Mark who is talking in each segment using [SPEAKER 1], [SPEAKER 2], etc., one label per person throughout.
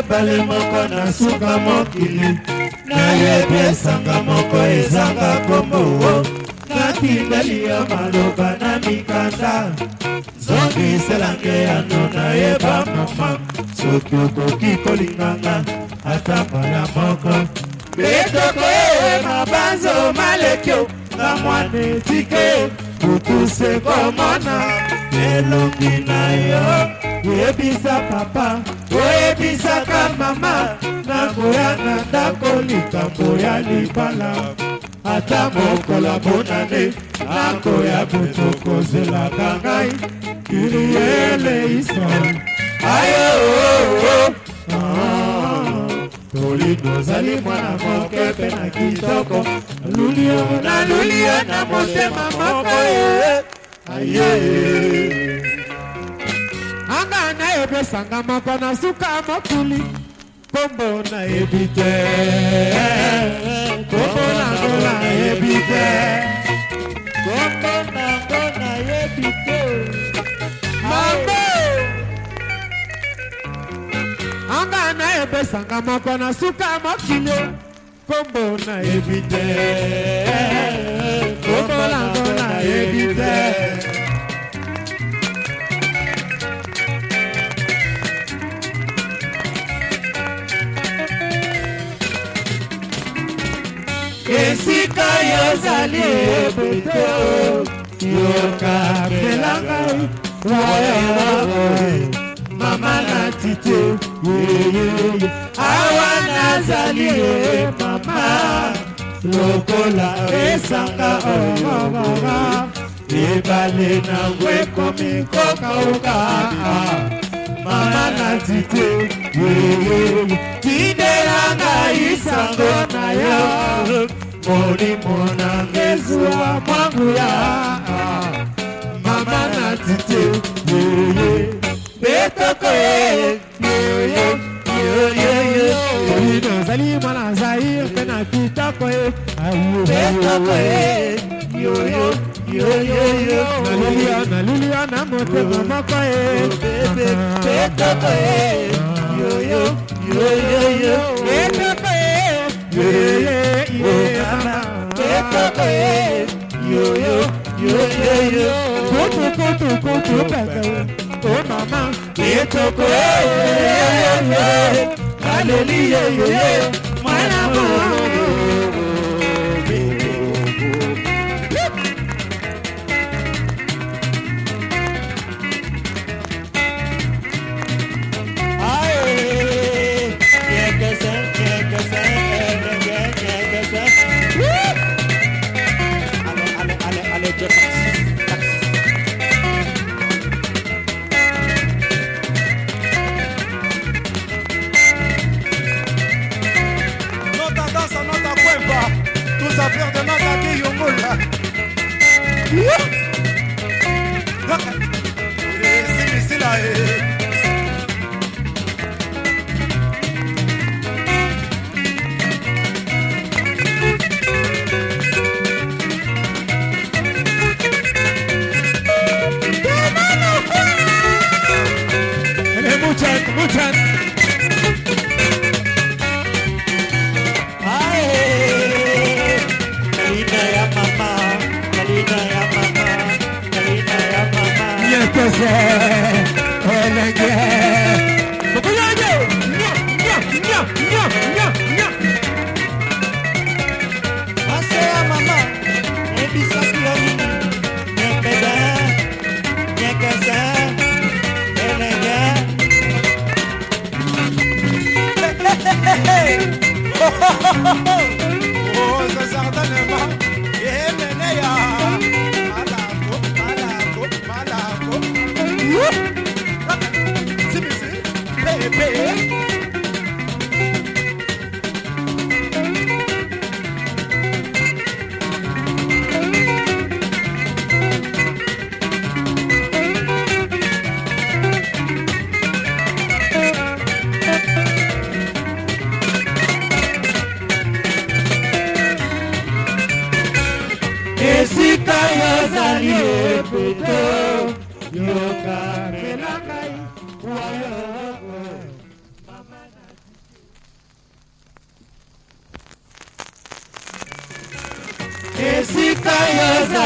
[SPEAKER 1] mobali moko na suka mokili nayebi esanga moko ezanga kombo natindeli ya maloba na mikanda zongiselange yano nayeba mama soki okoki kolinganga ata mbala moko betoko mabanzo malekio na mwane tike utuse komona elongi na yo oyebisa papa oyebisaka mama nakoya na ndako likambo ya libala ata mokola bonane nakoya butu kozelaka ngai kiriele histoire ayo Tolindo zali mwana moke pe na kitoko Lulio na motema moko aye Anga na ebe sanga moko na suka mokuli Kombo na ebite Kombo na ebite Kombo na ebite Mambo Anga na ebe sanga moko na suka mokili Kombo na ebite Kombo na ebite Esika yozali ebite Yoka pelanga Waya Mama na tite Awa nazali mama Lokola esanga Ebale na weko mikoka uka Mama na tite Tideranga isango na yo Moni mona ngezuwa mwangu ya Mama na tite Betoko Zali mwana zair pena kitoko Betoko Nalulia na motema moko Betoko Betoko Kutu oh mama, betoko hallelujah, mwana
[SPEAKER 2] affaires de Magadi Yongola. C'est là.
[SPEAKER 1] Muchan.
[SPEAKER 2] Oh, ça certainement. Et Meneya. Malako. Si, bébé. Esika yazali epeto yoka melangai wayo mama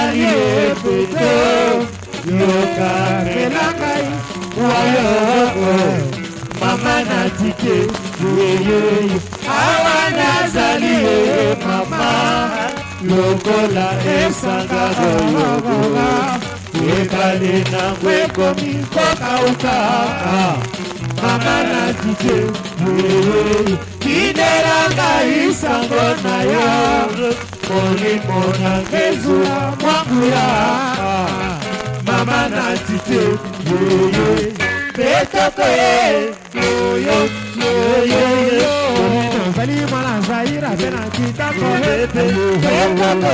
[SPEAKER 1] nazali epeto yokapela ngai wayo mama natike yeyeye awa nazali mama lokola esanga boyobola ekale nango ekomi kokauka mama natike yeyeye kindelanga isango na yo molimo nangezula mwanguya mama natike yeyeye petoko yoyo yoyo nazali mwana zaira pena kitako petoko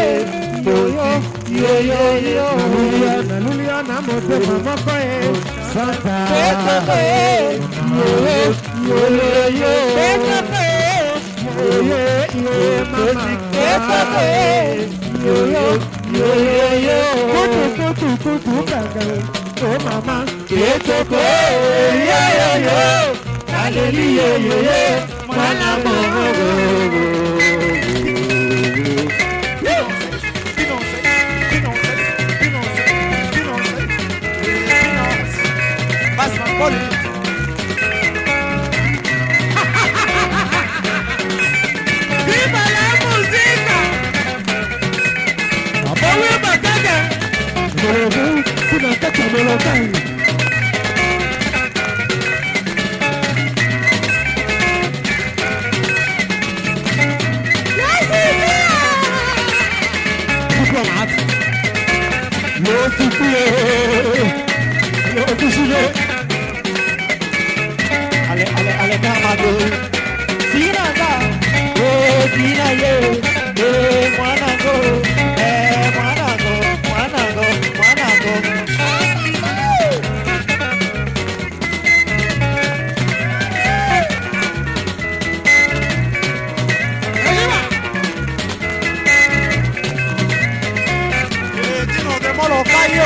[SPEAKER 1] yoyo yoyo nalulia na motema moko santa petoko yoyo petoko yoyo mama petoko yoyo kutu kaka oh mama ketoko yo hallelujah mwana mongo viva la música apoyo batalla kuna kata molokai Ale kamado sinaga sinaye mwanango Dino de Molocayo